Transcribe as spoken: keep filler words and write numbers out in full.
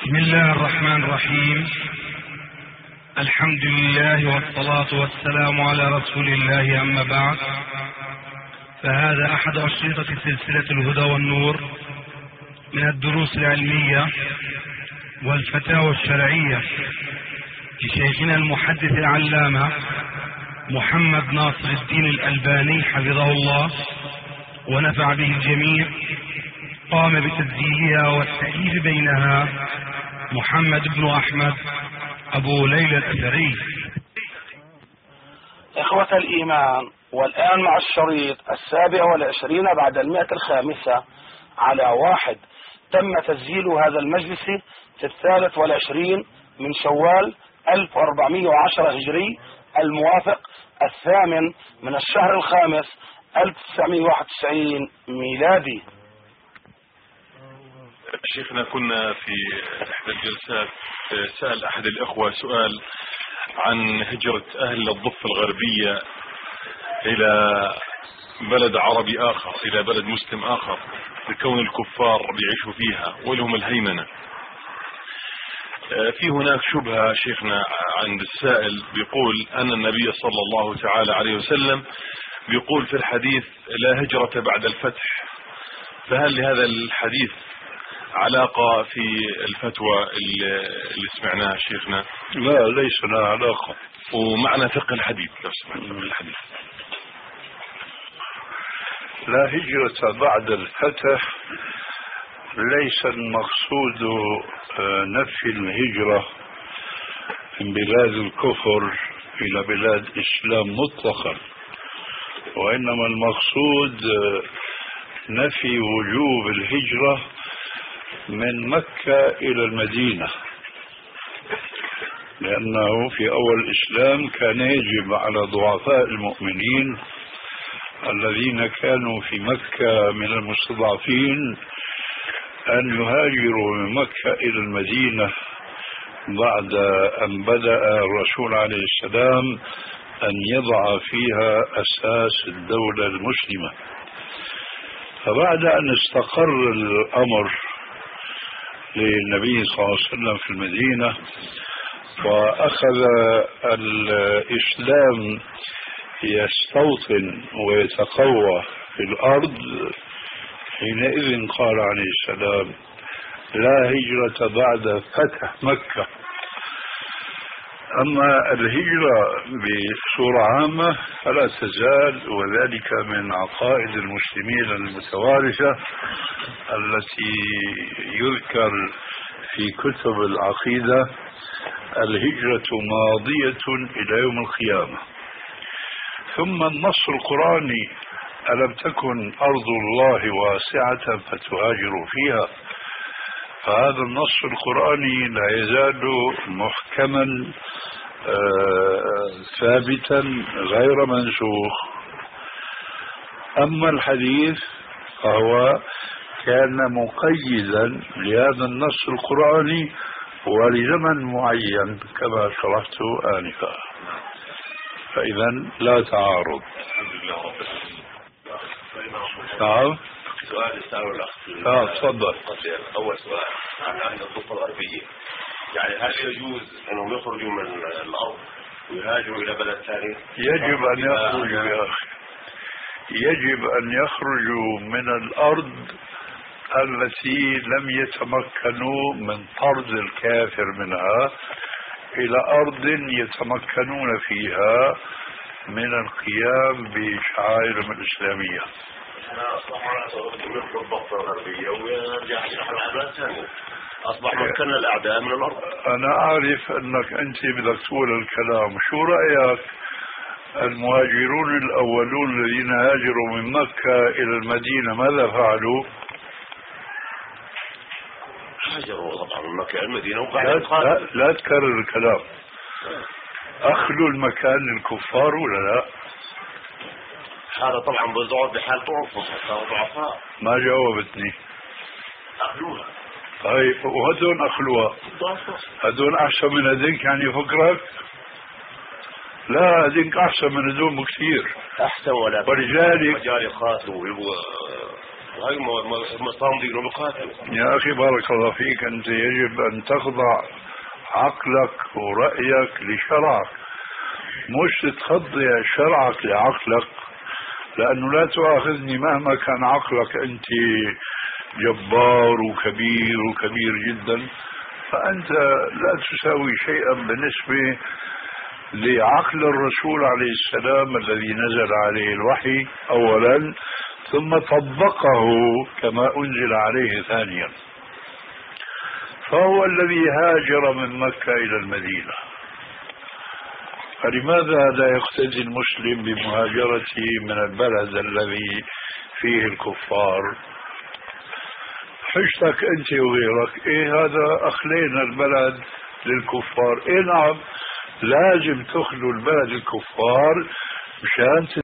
بسم الله الرحمن الرحيم. الحمد لله والصلاة والسلام على رسول الله، أما بعد، فهذا أحد أشرطة سلسلة الهدى والنور من الدروس العلمية والفتاوى الشرعية لشيخنا المحدث العلامة محمد ناصر الدين الألباني حفظه الله ونفع به الجميع. قام بتسجيلها والتأليف بينها محمد بن أحمد أبو ليلى الأثري. إخوة الإيمان، والآن مع الشريط السابع والعشرين بعد المئة الخامسة على واحد. تم تسجيل هذا المجلس في الثالث والعشرين من شوال ألف وأربعمائة وعشرة هجري، الموافق الثامن من الشهر الخامس ألف وتسعمائة وواحد وتسعين ميلادي. شيخنا، كنا في إحدى الجلسات سأل أحد الأخوة سؤال عن هجرة أهل الضفة الغربية إلى بلد عربي آخر، إلى بلد مسلم آخر، لكون الكفار بيعيشوا فيها ولهم الهيمنة. في هناك شبهة شيخنا عند السائل، بيقول أن النبي صلى الله تعالى عليه وسلم بيقول في الحديث لا هجرة بعد الفتح، فهل لهذا الحديث علاقة في الفتوى اللي سمعناها شيخنا؟ لا، ليس لها علاقة. ومعنى فقه الحديث لو سمعت فقه الحديث. لا هجرة بعد الفتح، ليس المقصود نفي الهجرة من بلاد الكفر إلى بلاد الإسلام مطلقا، وإنما المقصود نفي وجوب الهجرة من مكة إلى المدينة، لأنه في أول الإسلام كان يجب على ضعفاء المؤمنين الذين كانوا في مكة من المستضعفين أن يهاجروا من مكة إلى المدينة بعد أن بدأ الرسول عليه السلام أن يضع فيها أساس الدولة المسلمة. فبعد أن استقر الأمر للنبي صلى الله عليه وسلم في المدينة وأخذ الإسلام يستوطن ويتقوى في الأرض، حينئذ قال عليه السلام لا هجرة بعد فتح مكة. أما الهجرة بصورة عامة فلا تزال، وذلك من عقائد المسلمين المتوارثة التي يذكر في كتب العقيدة الهجرة ماضية إلى يوم القيامة. ثم النص القرآني ألم تكن أرض الله واسعة فتهاجروا فيها، فهذا النص القرآني لا يزال محكما ثابتا غير منسوخ. أما الحديث فهو كان مقيدا لهذا النص القرآني ولزمن معين كما شرحت آنفا، فإذا لا تعارض. نعم. سؤال السؤال الأخ. اه تفضل. أول سؤال عن أهل الضفة الغربية، يعني هل يجوز أنهم يخرجوا من الأرض ويهاجروا إلى بلد ثاني؟ يجب أن يخرجوا يا أخي، يجب أن يخرجوا من الأرض التي لم يتمكنوا من طرد الكافر منها إلى أرض يتمكنون فيها من القيام بشعائرهم الإسلامية. أصبح مكان الأعداء من الأرض. أنا أعرف أنك أنت بدك تقول الكلام. شو رأيك المهاجرون الأولون الذين هاجروا من مكة إلى المدينة ماذا فعلوا؟ هاجروا طبعا من مكة إلى المدينة. لا, لا, لا تكرر الكلام. أخلوا المكان للكفار ولا لا؟ هذا طبعا بزعود بحال ضعفهم، صاروا ضعفاء. ما جاوبتني. أخلوها. طيب وهدون أخلوها، هدون أحسن من هذيك يعني فكرك؟ لا، هذيك أحسن من هدون بكثير. أحسن، ولا ولذلك مجال خاص ويبغوا هاي مصامدين ومقاتل. يا أخي بارك الله فيك، أنت يجب أن تخضع عقلك ورأيك لشرعك، مش تخضع شرعك لعقلك، لأنه لا تؤاخذني مهما كان عقلك أنت جبار وكبير وكبير جدا، فأنت لا تساوي شيئا بالنسبة لعقل الرسول عليه السلام الذي نزل عليه الوحي أولا ثم طبقه كما أنزل عليه ثانيا. فهو الذي هاجر من مكة إلى المدينة، فلماذا لا يقتدي المسلم بمهاجرته من البلد الذي فيه الكفار؟ حجتك أنت وغيرك إيه هذا أخلينا البلد للكفار. إيه نعم، لازم تخلوا البلد الكفار مشان